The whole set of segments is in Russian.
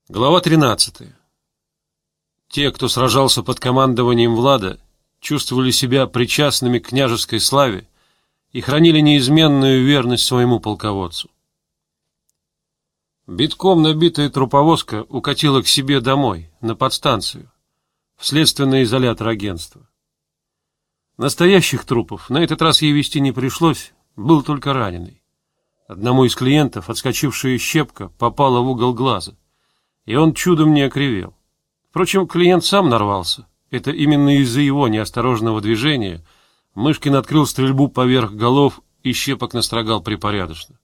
Глава 13. Те, кто сражался под командованием Влада, чувствовали себя причастными к княжеской славе и хранили неизменную верность своему полководцу. Битком набитая труповозка укатила к себе домой, на подстанцию, в следственный изолятор агентства. Настоящих трупов на этот раз ей везти не пришлось, был только раненый. Одному из клиентов отскочившая щепка попала в угол глаза, и он чудом не окривел. Впрочем, клиент сам нарвался. Это именно из-за его неосторожного движения Мышкин открыл стрельбу поверх голов, и щепок настрогал припорядочно.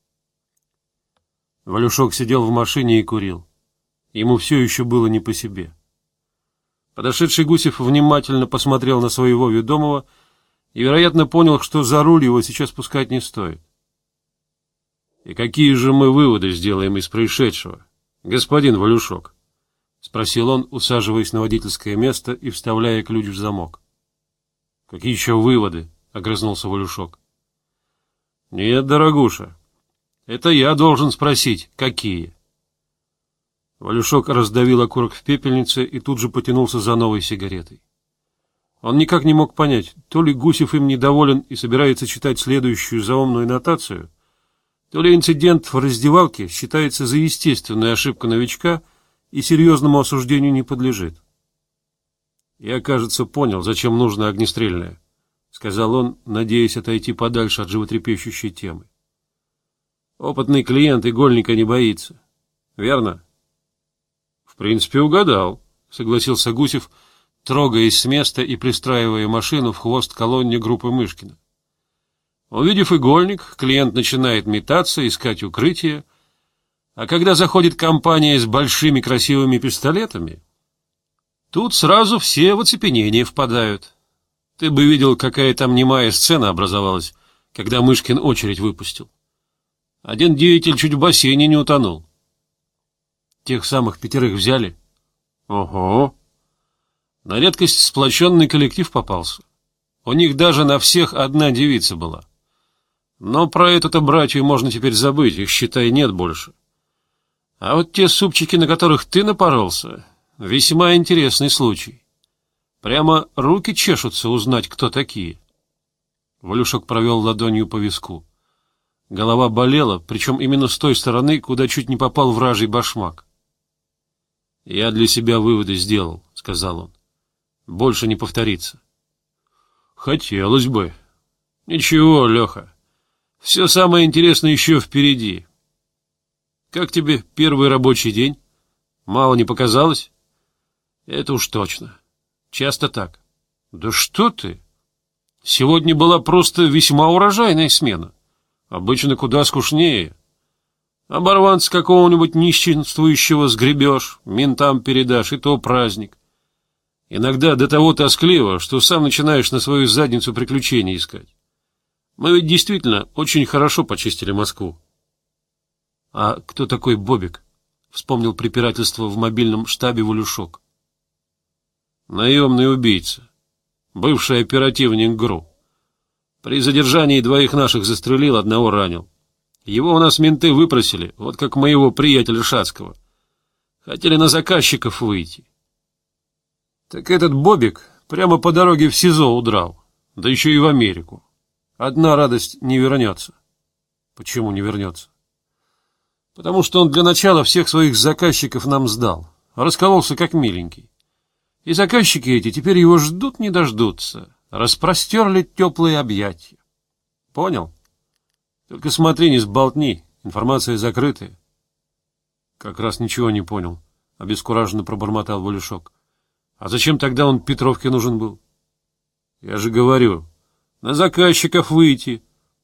Валюшок сидел в машине и курил. Ему все еще было не по себе. Подошедший Гусев внимательно посмотрел на своего ведомого и, вероятно, понял, что за руль его сейчас пускать не стоит. — И какие же мы выводы сделаем из происшедшего, господин Валюшок? — спросил он, усаживаясь на водительское место и вставляя ключ в замок. — Какие еще выводы? — огрызнулся Валюшок. — Нет, дорогуша, это я должен спросить, какие. Валюшок раздавил окурок в пепельнице и тут же потянулся за новой сигаретой. Он никак не мог понять, то ли Гусев им недоволен и собирается читать следующую заумную нотацию, то ли инцидент в раздевалке считается за естественную ошибку новичка и серьезному осуждению не подлежит. — Я, кажется, понял, зачем нужно огнестрельное, — сказал он, надеясь отойти подальше от животрепещущей темы. — Опытный клиент игольника не боится. Верно? — В принципе, угадал, — согласился Гусев, трогаясь с места и пристраивая машину в хвост колонне группы Мышкина. Увидев игольник, клиент начинает метаться, искать укрытие, а когда заходит компания с большими красивыми пистолетами, тут сразу все в оцепенение впадают. Ты бы видел, какая там немая сцена образовалась, когда Мышкин очередь выпустил. Один деятель чуть в бассейне не утонул. Тех самых 5 взяли? Ого! На редкость сплоченный коллектив попался. У них даже на всех одна девица была. Но про эту-то братью можно теперь забыть, их, считай, нет больше. А вот те супчики, на которых ты напоролся, весьма интересный случай. Прямо руки чешутся узнать, кто такие. Валюшок провел ладонью по виску. Голова болела, причем именно с той стороны, куда чуть не попал вражий башмак. — Я для себя выводы сделал, — сказал он. — Больше не повторится. — Хотелось бы. — Ничего, Леха. Все самое интересное еще впереди. Как тебе первый рабочий день? Мало не показалось? Это уж точно. Часто так. Да что ты? Сегодня была просто весьма урожайная смена. Обычно куда скучнее. Оборванца какого-нибудь нищенствующего сгребешь, ментам передашь, и то праздник. Иногда до того тоскливо, что сам начинаешь на свою задницу приключения искать. Мы ведь действительно очень хорошо почистили Москву. — А кто такой Бобик? — вспомнил препирательство в мобильном штабе Валюшок. — Наемный убийца. Бывший оперативник ГРУ. При задержании 2 наших застрелил, 1 ранил. Его у нас менты выпросили, вот как моего приятеля Шацкого. Хотели на заказчиков выйти. Так этот Бобик прямо по дороге в СИЗО удрал, да еще и в Америку. Одна радость — не вернется. Почему не вернется? Потому что он для начала всех своих заказчиков нам сдал, раскололся как миленький. И заказчики эти теперь его ждут не дождутся, распростерли теплые объятия. Понял? Только смотри, не сболтни, информация закрытая. Как раз ничего не понял, обескураженно пробормотал Валюшок. А зачем тогда он Петровке нужен был? Я же говорю, на заказчиков выйти.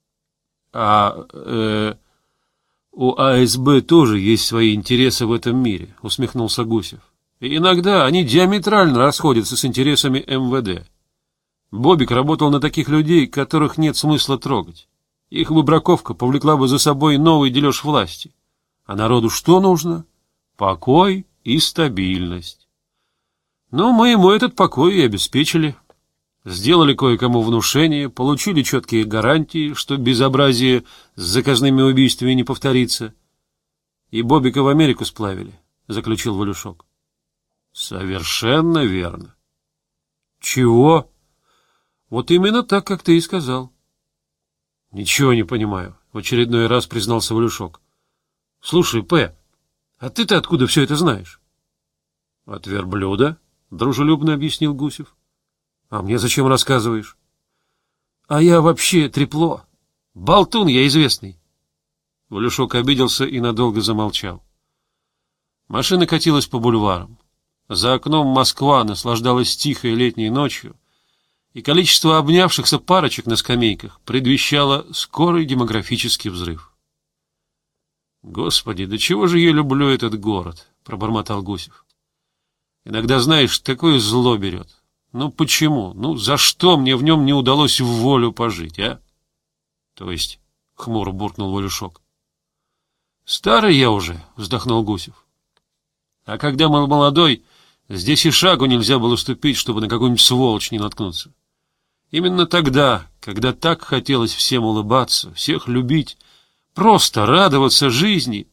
У АСБ тоже есть свои интересы в этом мире, усмехнулся Гусев. И иногда они диаметрально расходятся с интересами МВД. Бобик работал на таких людей, которых нет смысла трогать. Их выбраковка повлекла бы за собой новый дележ власти. А народу что нужно? Покой и стабильность. Ну, мы ему этот покой и обеспечили. Сделали кое-кому внушение, получили четкие гарантии, что безобразие с заказными убийствами не повторится. И Бобика в Америку сплавили. заключил Валюшок. Совершенно верно. Чего? Вот именно так, как ты и сказал. Ничего не понимаю, в очередной раз признался Валюшок. Слушай, П, а ты-то откуда все это знаешь? От верблюда, дружелюбно объяснил Гусев. А мне зачем рассказываешь? А я вообще трепло. Болтун я известный. Валюшок обиделся и надолго замолчал. Машина катилась по бульварам. За окном Москва наслаждалась тихой летней ночью, и количество обнявшихся парочек на скамейках предвещало скорый демографический взрыв. «Господи, до чего же я люблю этот город!» — пробормотал Гусев. «Иногда, знаешь, такое зло берет. Ну почему? Ну за что мне в нем не удалось в волю пожить, а?» «То есть?» — хмуро буркнул Валюшок. «Старый я уже», — вздохнул Гусев. «А когда был молодой, здесь и шагу нельзя было ступить, чтобы на какую-нибудь сволочь не наткнуться. Именно тогда, когда так хотелось всем улыбаться, всех любить, просто радоваться жизни.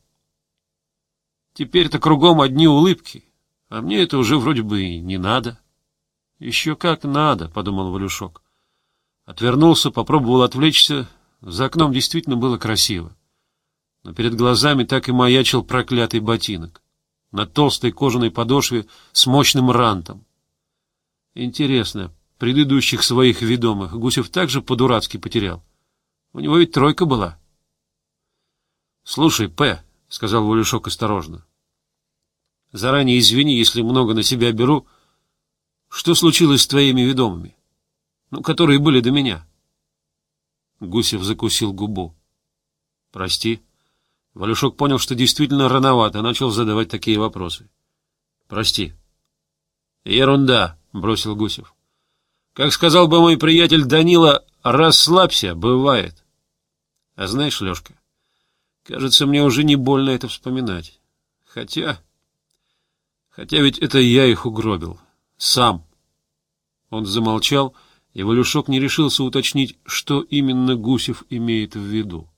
Теперь-то кругом одни улыбки, а мне это уже вроде бы и не надо». «Еще как надо», — подумал Валюшок. Отвернулся, попробовал отвлечься. За окном действительно было красиво. Но перед глазами так и маячил проклятый ботинок на толстой кожаной подошве с мощным рантом. Интересно, предыдущих своих ведомых Гусев также по-дурацки потерял? У него ведь тройка была. — Слушай, П, — сказал Валюшок осторожно, — заранее извини, если много на себя беру. Что случилось с твоими ведомыми? Ну, которые были до меня? Гусев закусил губу. — Прости. Валюшок понял, что действительно рановато, начал задавать такие вопросы. — Прости. — Ерунда, — бросил Гусев. — Как сказал бы мой приятель Данила, расслабься, бывает. А знаешь, Лешка, кажется, мне уже не больно это вспоминать. Хотя ведь это я их угробил. Сам. Он замолчал, и Валюшок не решился уточнить, что именно Гусев имеет в виду.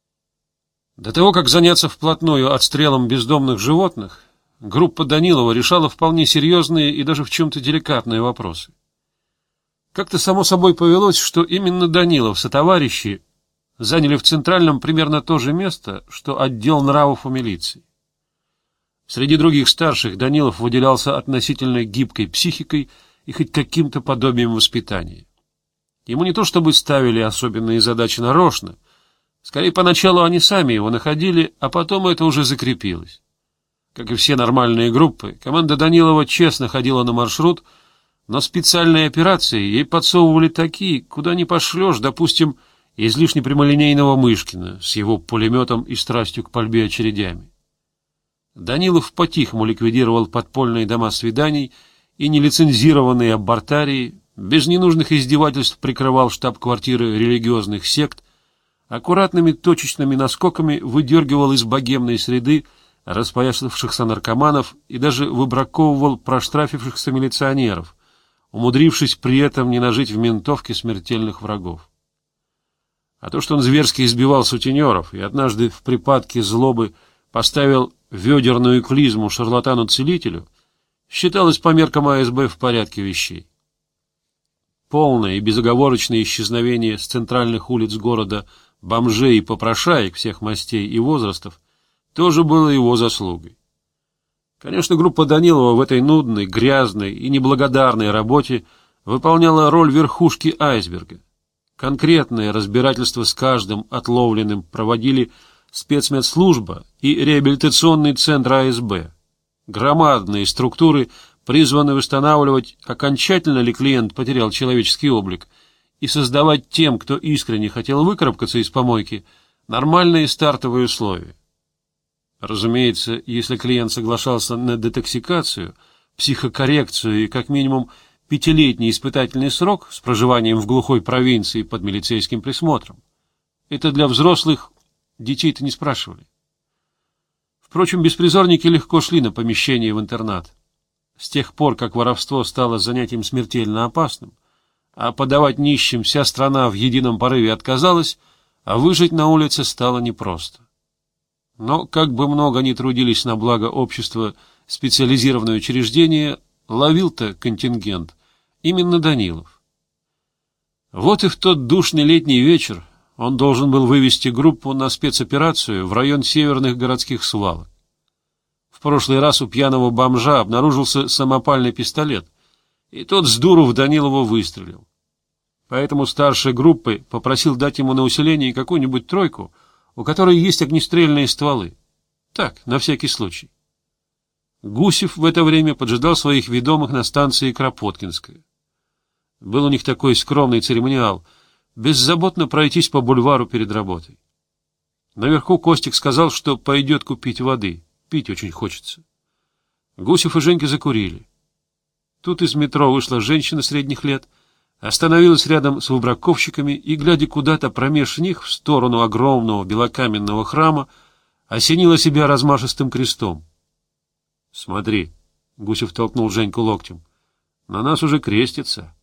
До того, как заняться вплотную отстрелом бездомных животных, группа Данилова решала вполне серьезные и даже в чем-то деликатные вопросы. Как-то само собой повелось, что именно Данилов сотоварищи заняли в Центральном примерно то же место, что отдел нравов у милиции. Среди других старших Данилов выделялся относительно гибкой психикой и хоть каким-то подобием воспитания. Ему не то чтобы ставили особенные задачи нарочно, скорее, поначалу они сами его находили, а потом это уже закрепилось. Как и все нормальные группы, команда Данилова честно ходила на маршрут, но специальные операции ей подсовывали такие, куда не пошлешь, допустим, излишне прямолинейного Мышкина с его пулеметом и страстью к пальбе очередями. Данилов по-тихому ликвидировал подпольные дома свиданий и нелицензированные абортарии, без ненужных издевательств прикрывал штаб-квартиры религиозных сект, аккуратными точечными наскоками выдергивал из богемной среды распоясавшихся наркоманов и даже выбраковывал проштрафившихся милиционеров, умудрившись при этом не нажить в ментовке смертельных врагов. А то, что он зверски избивал сутенеров и однажды в припадке злобы поставил ведерную клизму шарлатану-целителю, считалось по меркам АСБ в порядке вещей. Полное и безоговорочное исчезновение с центральных улиц города бомжей и попрошаек всех мастей и возрастов тоже было его заслугой. Конечно, группа Данилова в этой нудной, грязной и неблагодарной работе выполняла роль верхушки айсберга. Конкретное разбирательство с каждым отловленным проводили спецмедслужба и реабилитационный центр АСБ. Громадные структуры призваны восстанавливать, окончательно ли клиент потерял человеческий облик, и создавать тем, кто искренне хотел выкарабкаться из помойки, нормальные стартовые условия. Разумеется, если клиент соглашался на детоксикацию, психокоррекцию и как минимум 5-летний испытательный срок с проживанием в глухой провинции под милицейским присмотром. Это для взрослых, детей-то не спрашивали. Впрочем, беспризорники легко шли на помещение в интернат. С тех пор, как воровство стало занятием смертельно опасным, а подавать нищим вся страна в едином порыве отказалась, а выжить на улице стало непросто. Но как бы много ни трудились на благо общества специализированное учреждение, ловил-то контингент именно Данилов. Вот и в тот душный летний вечер он должен был вывести группу на спецоперацию в район северных городских свалок. В прошлый раз у пьяного бомжа обнаружился самопальный пистолет, и тот с дуру в Данилова выстрелил. Поэтому старший группы попросил дать ему на усиление какую-нибудь тройку, у которой есть огнестрельные стволы. Так, на всякий случай. Гусев в это время поджидал своих ведомых на станции Кропоткинская. Был у них такой скромный церемониал — беззаботно пройтись по бульвару перед работой. Наверху Костик сказал, что пойдет купить воды, пить очень хочется. Гусев и Женька закурили. Тут из метро вышла женщина средних лет, остановилась рядом с выбраковщиками и, глядя куда-то промеж них в сторону огромного белокаменного храма, осенила себя размашистым крестом. — Смотри, — Гусев толкнул Женьку локтем, — на нас уже крестится.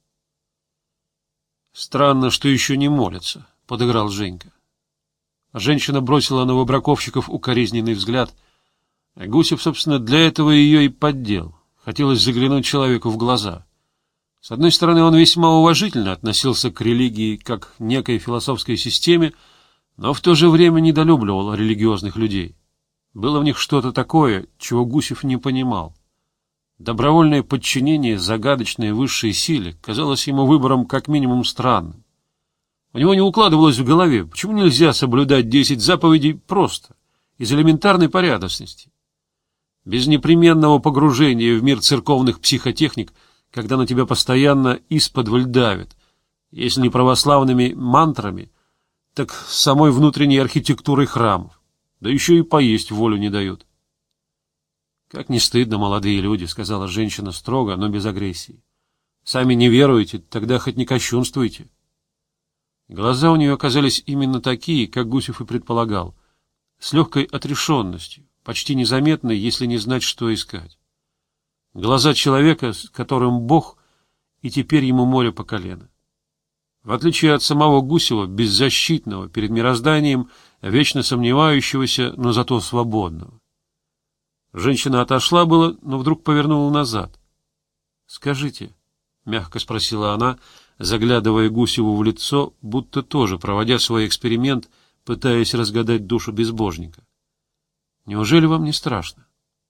— Странно, что еще не молятся, — подыграл Женька. Женщина бросила на выбраковщиков укоризненный взгляд. Гусев, собственно, для этого ее и поддел. Хотелось заглянуть человеку в глаза. С одной стороны, он весьма уважительно относился к религии как к некой философской системе, но в то же время недолюбливал религиозных людей. Было в них что-то такое, чего Гусев не понимал. Добровольное подчинение загадочной высшей силе казалось ему выбором как минимум странным. У него не укладывалось в голове, почему нельзя соблюдать 10 заповедей просто, из элементарной порядочности. Без непременного погружения в мир церковных психотехник, когда на тебя постоянно исподволь давят, если не православными мантрами, так самой внутренней архитектурой храмов. Да еще и поесть волю не дают. — Как не стыдно, молодые люди, — сказала женщина строго, но без агрессии. — Сами не веруете, тогда хоть не кощунствуйте. Глаза у нее оказались именно такие, как Гусев и предполагал, с легкой отрешенностью, почти незаметной, если не знать, что искать. Глаза человека, с которым Бог, и теперь ему море по колено. В отличие от самого Гусева, беззащитного перед мирозданием, вечно сомневающегося, но зато свободного. Женщина отошла было, но вдруг повернула назад. — Скажите, — мягко спросила она, заглядывая Гусеву в лицо, будто тоже проводя свой эксперимент, пытаясь разгадать душу безбожника. — Неужели вам не страшно?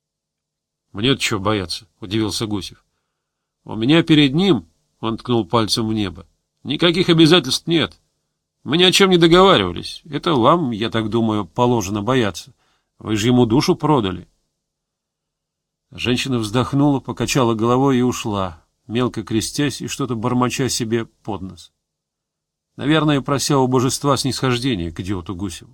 — Мне-то чего бояться, — удивился Гусев. — У меня перед ним, — он ткнул пальцем в небо, — никаких обязательств нет. Мы ни о чем не договаривались. Это вам, я так думаю, положено бояться. Вы же ему душу продали. Женщина вздохнула, покачала головой и ушла, мелко крестясь и что-то бормоча себе под нос. Наверное, прося у божества снисхождения к идиоту Гусеву.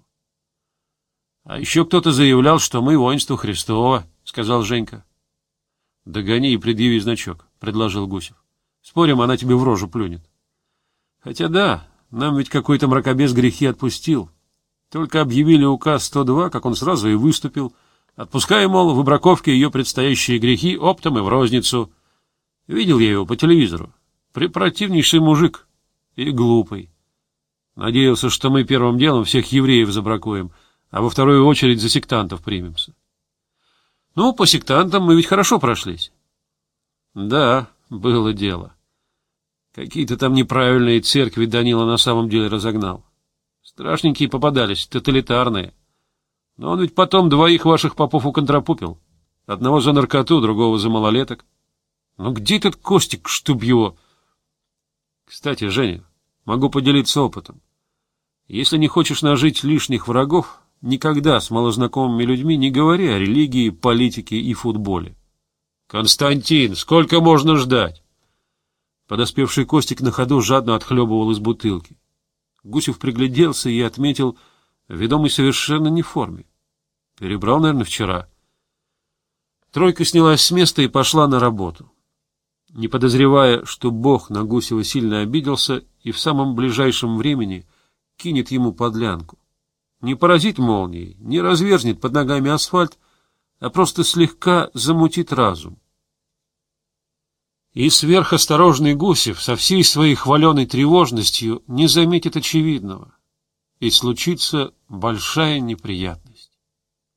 — А еще кто-то заявлял, что мы воинство Христово, — сказал Женька. — Догони и предъяви значок, — предложил Гусев. — Спорим, она тебе в рожу плюнет. Хотя да, нам ведь какой-то мракобес грехи отпустил. Только объявили указ 102, как он сразу и выступил, отпуская, мол, в Выбраковке ее предстоящие грехи оптом и в розницу. Видел я его по телевизору. Препротивнейший мужик и глупый. Надеялся, что мы первым делом всех евреев забракуем, а во вторую очередь за сектантов примемся. Ну, по сектантам мы ведь хорошо прошлись. Да, было дело. Какие-то там неправильные церкви Данила на самом деле разогнал. Страшненькие попадались, тоталитарные. Но он ведь потом 2 ваших попов уконтропупил. Одного за наркоту, другого за малолеток. Ну где этот Костик, чтоб его... Кстати, Женя, могу поделиться опытом. Если не хочешь нажить лишних врагов, никогда с малознакомыми людьми не говори о религии, политике и футболе. — Константин, сколько можно ждать? Подоспевший Костик на ходу жадно отхлебывал из бутылки. Гусев пригляделся и отметил, ведомый совершенно не в форме. Перебрал, наверное, вчера. Тройка снялась с места и пошла на работу, не подозревая, что Бог на Гусева сильно обиделся и в самом ближайшем времени кинет ему подлянку. Не поразит молнией, не разверзнет под ногами асфальт, а просто слегка замутит разум. И сверхосторожный Гусев со всей своей хваленой тревожностью не заметит очевидного, и случится большая неприятность.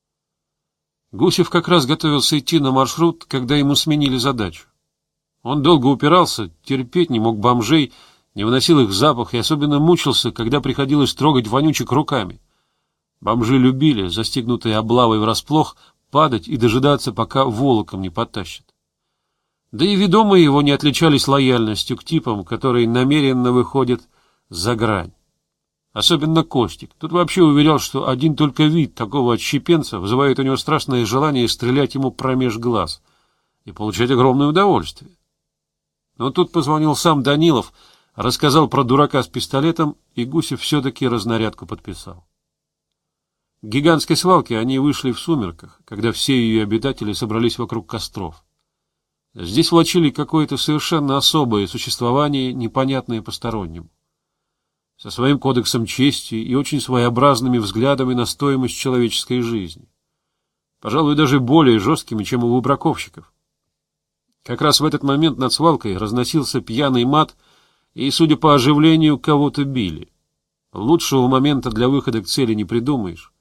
Гусев как раз готовился идти на маршрут, когда ему сменили задачу. Он долго упирался, терпеть не мог бомжей, не выносил их запах и особенно мучился, когда приходилось трогать вонючек руками. Бомжи любили, застигнутые облавой врасплох, падать и дожидаться, пока волоком не потащат. Да и ведомые его не отличались лояльностью к типам, которые намеренно выходят за грань. Особенно Костик. Тут вообще уверял, что один только вид такого отщепенца вызывает у него страшное желание стрелять ему промеж глаз и получать огромное удовольствие. Но тут позвонил сам Данилов, рассказал про дурака с пистолетом, и Гусев все-таки разнарядку подписал. К гигантской свалке они вышли в сумерках, когда все ее обитатели собрались вокруг костров. Здесь влачили какое-то совершенно особое существование, непонятное постороннему, со своим кодексом чести и очень своеобразными взглядами на стоимость человеческой жизни. Пожалуй, даже более жесткими, чем у выбраковщиков. Как раз в этот момент над свалкой разносился пьяный мат, и, судя по оживлению, кого-то били. Лучшего момента для выхода к цели не придумаешь.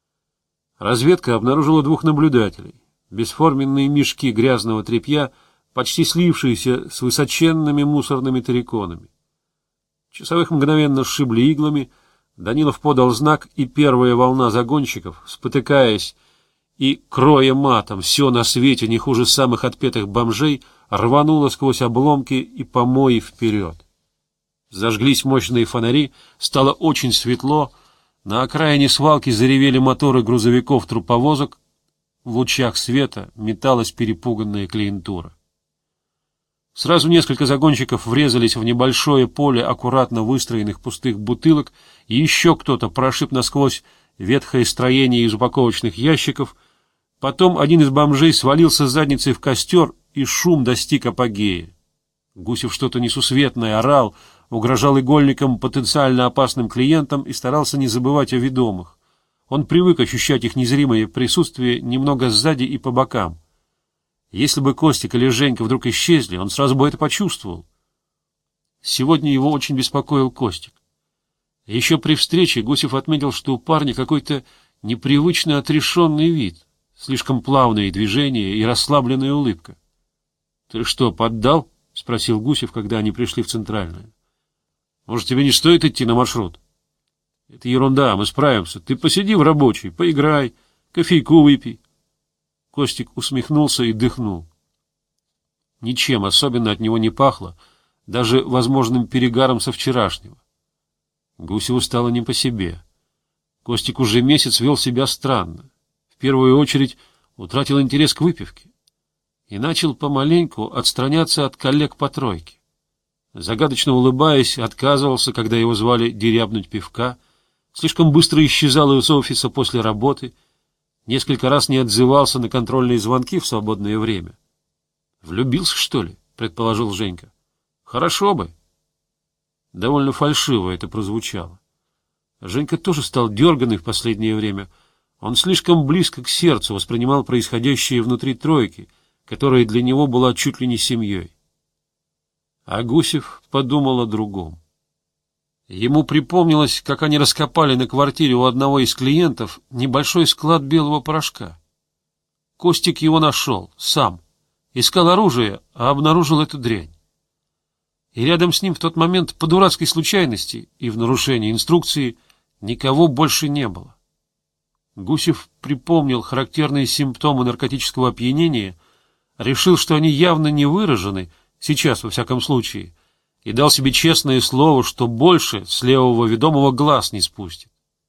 Разведка обнаружила 2 наблюдателей. Бесформенные мешки грязного тряпья, почти слившиеся с высоченными мусорными терриконами. Часовых мгновенно сшибли иглами, Данилов подал знак, и первая волна загонщиков, спотыкаясь и кроя матом все на свете не хуже самых отпетых бомжей, рванула сквозь обломки и помои вперед. Зажглись мощные фонари, стало очень светло, на окраине свалки заревели моторы грузовиков-труповозок, в лучах света металась перепуганная клиентура. Сразу несколько загонщиков врезались в небольшое поле аккуратно выстроенных пустых бутылок, и еще кто-то прошиб насквозь ветхое строение из упаковочных ящиков. Потом один из бомжей свалился задницей в костер, и шум достиг апогея. Гусев что-то несусветное орал, угрожал игольникам потенциально опасным клиентам и старался не забывать о ведомых. Он привык ощущать их незримое присутствие немного сзади и по бокам. Если бы Костик или Женька вдруг исчезли, он сразу бы это почувствовал. Сегодня его очень беспокоил Костик. Еще при встрече Гусев отметил, что у парня какой-то непривычно отрешенный вид, слишком плавные движения и расслабленная улыбка. — Ты что, поддал? — спросил Гусев, когда они пришли в Центральную. — Может, тебе не стоит идти на маршрут? — Это ерунда, мы справимся. Ты посиди в рабочей, поиграй, кофейку выпей. Костик усмехнулся и дыхнул. Ничем особенно от него не пахло, даже возможным перегаром со вчерашнего. Гусеву стало не по себе. Костик уже месяц вел себя странно. В первую очередь утратил интерес к выпивке и начал помаленьку отстраняться от коллег по тройке. Загадочно улыбаясь, отказывался, когда его звали дерябнуть пивка, слишком быстро исчезал из офиса после работы, несколько раз не отзывался на контрольные звонки в свободное время. «Влюбился, что ли?» — предположил Женька. «Хорошо бы». Довольно фальшиво это прозвучало. Женька тоже стал дерганый в последнее время. Он слишком близко к сердцу воспринимал происходящее внутри тройки, которая для него была чуть ли не семьей. А Гусев подумал о другом. Ему припомнилось, как они раскопали на квартире у одного из клиентов небольшой склад белого порошка. Костик его нашел, сам. Искал оружие, а обнаружил эту дрянь. И рядом с ним в тот момент, по дурацкой случайности и в нарушении инструкции, никого больше не было. Гусев припомнил характерные симптомы наркотического опьянения, решил, что они явно не выражены, сейчас во всяком случае, и дал себе честное слово, что больше с левого ведомого глаз не спустит.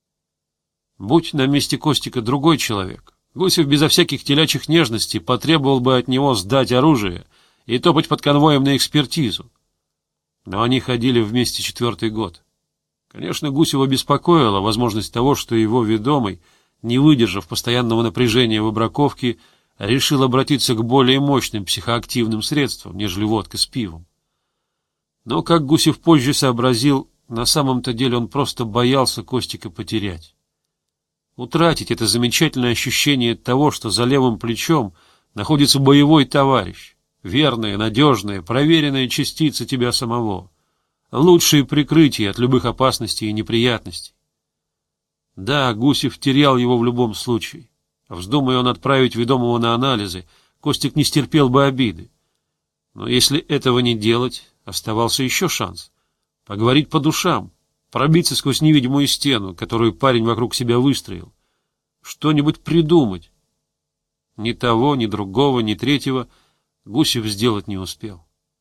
Будь на месте Костика другой человек, Гусев безо всяких телячьих нежностей потребовал бы от него сдать оружие и топать под конвоем на экспертизу. Но они ходили вместе 4-й год. Конечно, Гусева беспокоила возможность того, что его ведомый, не выдержав постоянного напряжения выбраковки, решил обратиться к более мощным психоактивным средствам, нежели водка с пивом. Но, как Гусев позже сообразил, на самом-то деле он просто боялся Костика потерять. Утратить это замечательное ощущение того, что за левым плечом находится боевой товарищ, верная, надежная, проверенная частица тебя самого, лучшее прикрытие от любых опасностей и неприятностей. Да, Гусев терял его в любом случае. Вздумая он отправить ведомого на анализы, Костик не стерпел бы обиды. Но если этого не делать, оставался еще шанс. Поговорить по душам, пробиться сквозь невидимую стену, которую парень вокруг себя выстроил. Что-нибудь придумать. Ни того, ни другого, ни третьего Гусев сделать не успел.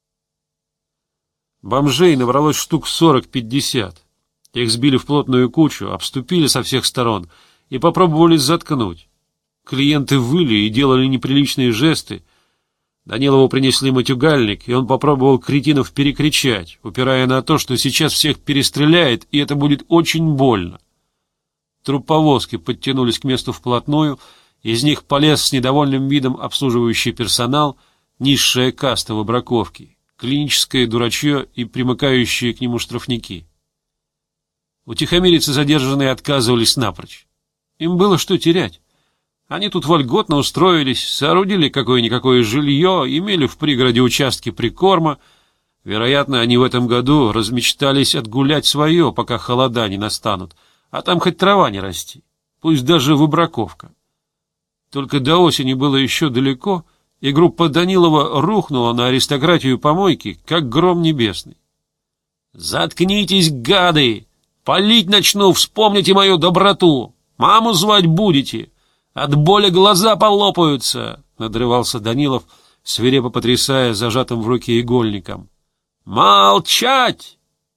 Бомжей набралось штук 40-50. Их сбили в плотную кучу, обступили со всех сторон и попробовали заткнуть. Клиенты выли и делали неприличные жесты. Данилову принесли матюгальник, и он попробовал кретинов перекричать, упирая на то, что сейчас всех перестреляет, и это будет очень больно. Трупповозки подтянулись к месту вплотную, из них полез с недовольным видом обслуживающий персонал, низшая каста выбраковки, клиническое дурачье и примыкающие к нему штрафники. Утихомириться задержанные отказывались напрочь. Им было что терять. Они тут вольготно устроились, соорудили какое-никакое жилье, имели в пригороде участки прикорма. Вероятно, они в этом году размечтались отгулять свое, пока холода не настанут, а там хоть трава не расти, пусть даже выбраковка. Только до осени было еще далеко, и группа Данилова рухнула на аристократию помойки, как гром небесный. «Заткнитесь, гады! Палить начну, вспомните мою доброту! Маму звать будете! От боли глаза полопаются!» — надрывался Данилов, свирепо потрясая зажатым в руке игольником. «Молчать!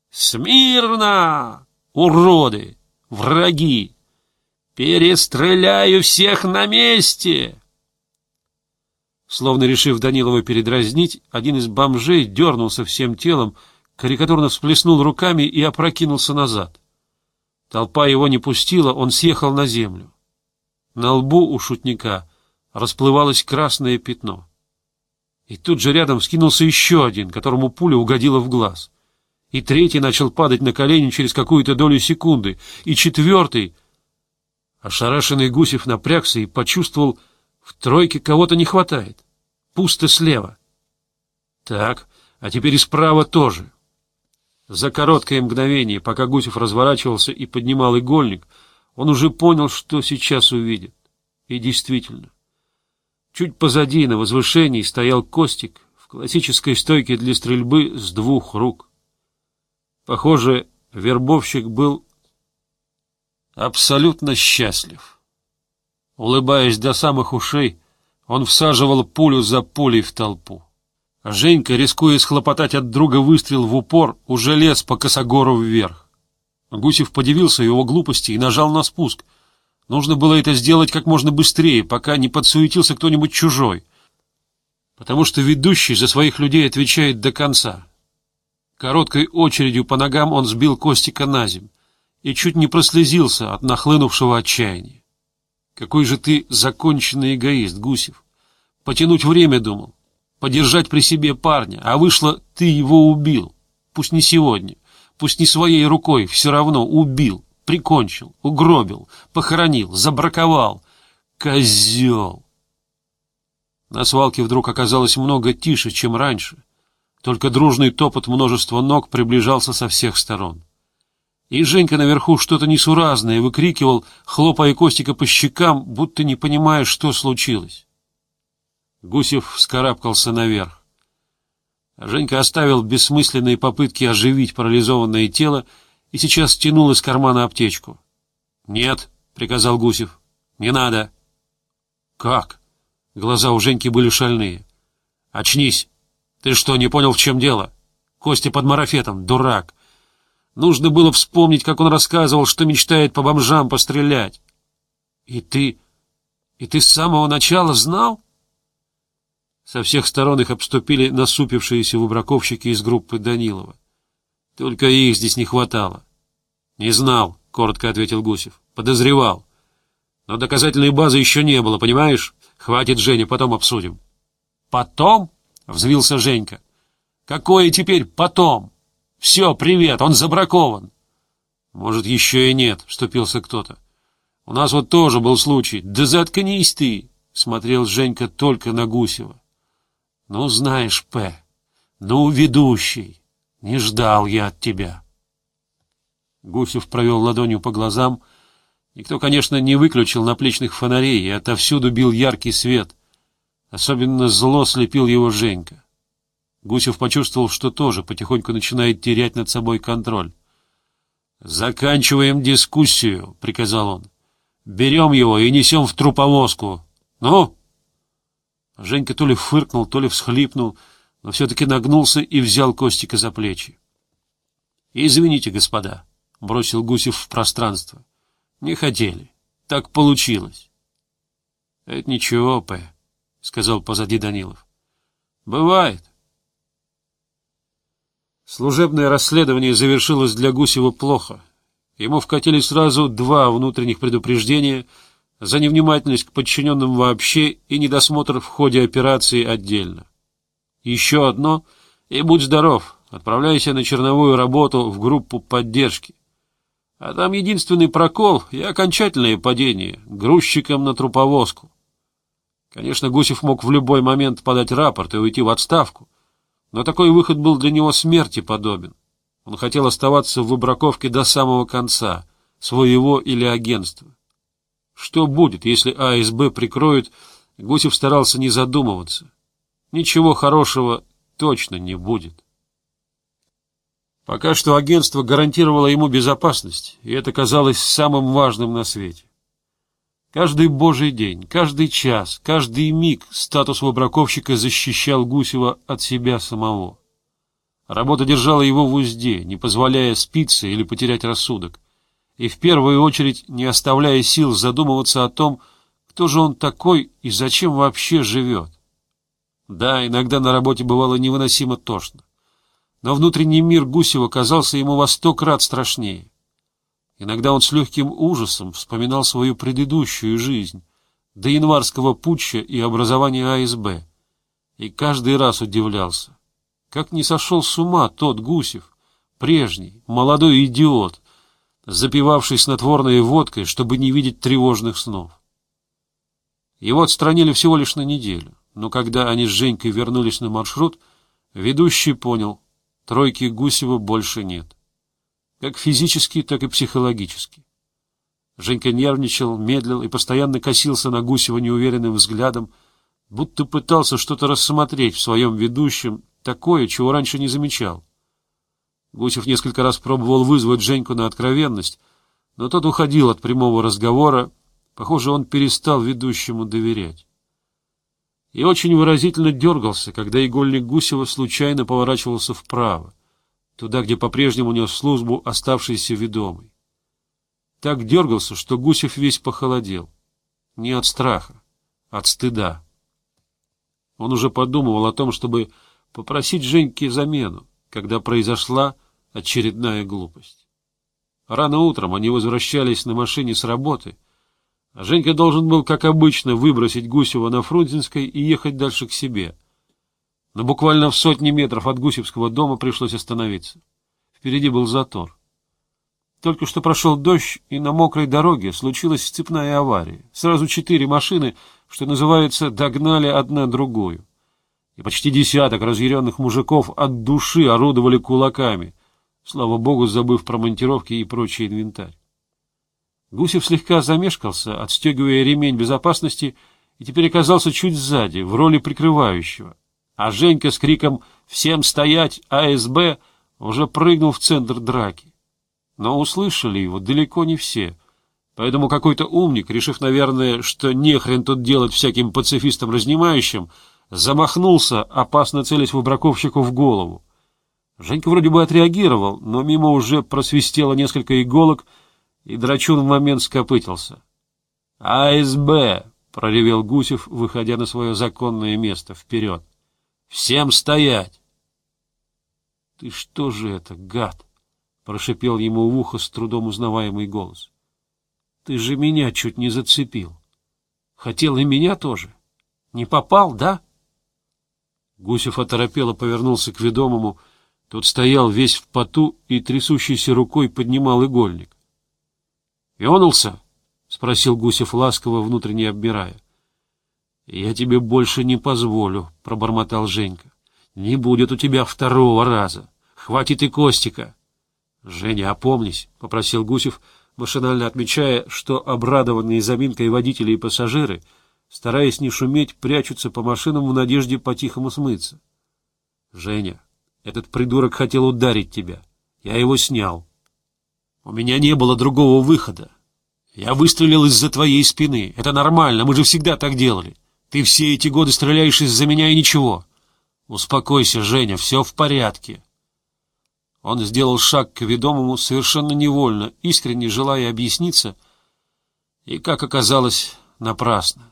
Смирно! Уроды! Враги! Перестреляю всех на месте!» Словно решив Данилова передразнить, один из бомжей дернулся всем телом, карикатурно всплеснул руками и опрокинулся назад. Толпа его не пустила, он съехал на землю. На лбу у шутника расплывалось красное пятно. И тут же рядом вскинулся еще один, которому пуля угодила в глаз. И третий начал падать на колени через какую-то долю секунды. И четвертый... Ошарашенный Гусев напрягся и почувствовал, в тройке кого-то не хватает. Пусто слева. Так, а теперь и справа тоже. За короткое мгновение, пока Гусев разворачивался и поднимал игольник, он уже понял, что сейчас увидит. И действительно. Чуть позади, на возвышении, стоял Костик в классической стойке для стрельбы с двух рук. Похоже, вербовщик был абсолютно счастлив. Улыбаясь до самых ушей, он всаживал пулю за пулей в толпу. А Женька, рискуя схлопотать от друга выстрел в упор, уже лез по косогору вверх. Гусев подивился его глупости и нажал на спуск. Нужно было это сделать как можно быстрее, пока не подсуетился кто-нибудь чужой, потому что ведущий за своих людей отвечает до конца. Короткой очередью по ногам он сбил Костика на земь и чуть не прослезился от нахлынувшего отчаяния. Какой же ты законченный эгоист, Гусев. Потянуть время думал, подержать при себе парня, а вышло, ты его убил. Пусть не сегодня, пусть не своей рукой, все равно убил, прикончил, угробил, похоронил, забраковал. Козел! На свалке вдруг оказалось много тише, чем раньше. Только дружный топот множества ног приближался со всех сторон. И Женька наверху что-то несуразное выкрикивал, хлопая Костика по щекам, будто не понимая, что случилось. Гусев вскарабкался наверх. Женька оставил бессмысленные попытки оживить парализованное тело и сейчас тянул из кармана аптечку. — Нет, — приказал Гусев, — не надо. — Как? Глаза у Женьки были шальные. — Очнись. Ты что, не понял, в чем дело? Костя под марафетом, дурак. Нужно было вспомнить, как он рассказывал, что мечтает по бомжам пострелять. И ты с самого начала знал? Со всех сторон их обступили насупившиеся выбраковщики из группы Данилова. Только их здесь не хватало. — Не знал, — коротко ответил Гусев. — Подозревал. Но доказательной базы еще не было, понимаешь? Хватит, Женя, потом обсудим. — Потом? — взвился Женька. — Какое теперь потом? — Все, привет, он забракован. — Может, еще и нет, — вступился кто-то. — У нас вот тоже был случай. — Да заткнись ты! — смотрел Женька только на Гусева. — Ну, знаешь, П. Ну, ведущий. Не ждал я от тебя. Гусев провел ладонью по глазам Никто, конечно, не выключил наплечных фонарей, и отовсюду бил яркий свет. Особенно зло слепил его Женька. Гусев почувствовал, что тоже потихоньку начинает терять над собой контроль. «Заканчиваем дискуссию», — приказал он. «Берем его и несем в труповозку. Ну?» Женька то ли фыркнул, то ли всхлипнул, но все-таки нагнулся и взял Костика за плечи. «Извините, господа», — бросил Гусев в пространство. «Не хотели. Так получилось». «Это ничего, П», — сказал позади Данилов. «Бывает». Служебное расследование завершилось для Гусева плохо. Ему вкатили сразу 2 внутренних предупреждения за невнимательность к подчиненным вообще и недосмотр в ходе операции отдельно. Еще одно, и будь здоров, отправляйся на черновую работу в группу поддержки. А там единственный прокол и окончательное падение грузчиком на труповозку. Конечно, Гусев мог в любой момент подать рапорт и уйти в отставку, но такой выход был для него смерти подобен. Он хотел оставаться в выбраковке до самого конца, своего или агентства. Что будет, если АСБ прикроют, Гусев старался не задумываться. Ничего хорошего точно не будет. Пока что агентство гарантировало ему безопасность, и это казалось самым важным на свете. Каждый божий день, каждый час, каждый миг статус выбраковщика защищал Гусева от себя самого. Работа держала его в узде, не позволяя спиться или потерять рассудок, и в первую очередь не оставляя сил задумываться о том, кто же он такой и зачем вообще живет. Да, иногда на работе бывало невыносимо тошно, но внутренний мир Гусева казался ему во 100 крат страшнее. Иногда он с легким ужасом вспоминал свою предыдущую жизнь, до январского путча и образования АСБ, и каждый раз удивлялся, как не сошел с ума тот Гусев, прежний, молодой идиот, запивавший снотворной водкой, чтобы не видеть тревожных снов. Его отстранили всего лишь на неделю, но когда они с Женькой вернулись на маршрут, ведущий понял, тройки Гусева больше нет. Как физически, так и психологически. Женька нервничал, медлил и постоянно косился на Гусева неуверенным взглядом, будто пытался что-то рассмотреть в своем ведущем, такое, чего раньше не замечал. Гусев несколько раз пробовал вызвать Женьку на откровенность, но тот уходил от прямого разговора. Похоже, он перестал ведущему доверять. И очень выразительно дергался, когда игольник Гусева случайно поворачивался вправо, туда, где по-прежнему нес службу оставшийся ведомый. Так дергался, что Гусев весь похолодел. Не от страха, от стыда. Он уже подумывал о том, чтобы попросить Женьке замену, когда произошла очередная глупость. Рано утром они возвращались на машине с работы, а Женька должен был, как обычно, выбросить Гусева на Фрунзенской и ехать дальше к себе. Но буквально в 100 метров от Гусевского дома пришлось остановиться. Впереди был затор. Только что прошел дождь, и на мокрой дороге случилась цепная авария. Сразу 4 машины, что называется, догнали одна другую. И почти десяток разъяренных мужиков от души орудовали кулаками, слава богу, забыв про монтировки и прочий инвентарь. Гусев слегка замешкался, отстегивая ремень безопасности, и теперь оказался чуть сзади, в роли прикрывающего. А Женька с криком «Всем стоять! АСБ!» уже прыгнул в центр драки. Но услышали его далеко не все, поэтому какой-то умник, решив, наверное, что нехрен тут делать всяким пацифистам-разнимающим, замахнулся, опасно целясь выбраковщику в голову. Женька вроде бы отреагировал, но мимо уже просвистело несколько иголок, и драчун в момент скопытился. «АСБ!» — проревел Гусев, выходя на свое законное место, вперед. «Всем стоять!» «Ты что же это, гад?» — прошипел ему в ухо с трудом узнаваемый голос. «Ты же меня чуть не зацепил. Хотел и меня тоже. Не попал, да?» Гусев оторопело повернулся к ведомому. Тот стоял весь в поту и трясущейся рукой поднимал игольник. «Ёнулся?» — спросил Гусев ласково, внутренне обмирая. «Я тебе больше не позволю», — пробормотал Женька. «Не будет у тебя второго раза. Хватит и Костика». «Женя, опомнись», — попросил Гусев, машинально отмечая, что обрадованные заминкой водители и пассажиры, стараясь не шуметь, прячутся по машинам в надежде по-тихому смыться. — Женя, этот придурок хотел ударить тебя. Я его снял. У меня не было другого выхода. Я выстрелил из-за твоей спины. Это нормально, мы же всегда так делали. Ты все эти годы стреляешь из-за меня и ничего. Успокойся, Женя, все в порядке. Он сделал шаг к ведомому совершенно невольно, искренне желая объясниться, и, как оказалось, напрасно.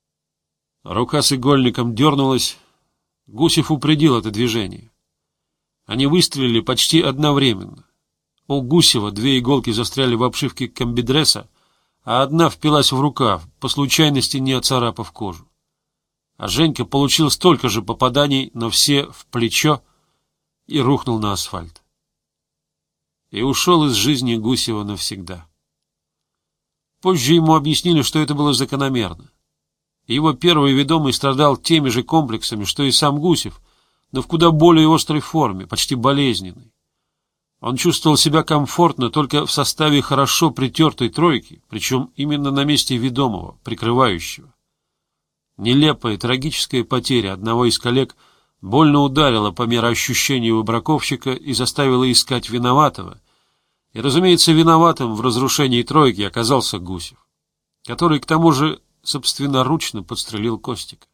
Рука с игольником дернулась. Гусев упредил это движение. Они выстрелили почти одновременно. У Гусева 2 иголки застряли в обшивке комбидреса, а одна впилась в рукав, по случайности не оцарапав кожу. А Женька получил столько же попаданий, но все в плечо, и рухнул на асфальт. И ушел из жизни Гусева навсегда. Позже ему объяснили, что это было закономерно. Его первый ведомый страдал теми же комплексами, что и сам Гусев, но в куда более острой форме, почти болезненной. Он чувствовал себя комфортно только в составе хорошо притертой тройки, причем именно на месте ведомого, прикрывающего. Нелепая, трагическая потеря одного из коллег больно ударила по мироощущению браковщика и заставила искать виноватого. И, разумеется, виноватым в разрушении тройки оказался Гусев, который, к тому же, собственноручно подстрелил Костика.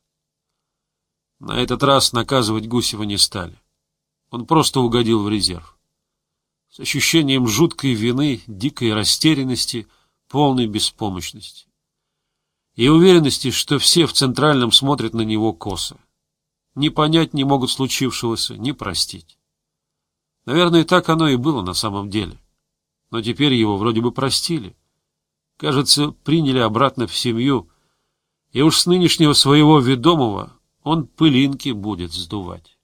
На этот раз наказывать Гусева не стали. Он просто угодил в резерв. С ощущением жуткой вины, дикой растерянности, полной беспомощности. И уверенности, что все в Центральном смотрят на него косо. Ни понять не могут случившегося, ни простить. Наверное, так оно и было на самом деле. Но теперь его вроде бы простили. Кажется, приняли обратно в семью, и уж с нынешнего своего ведомого он пылинки будет сдувать.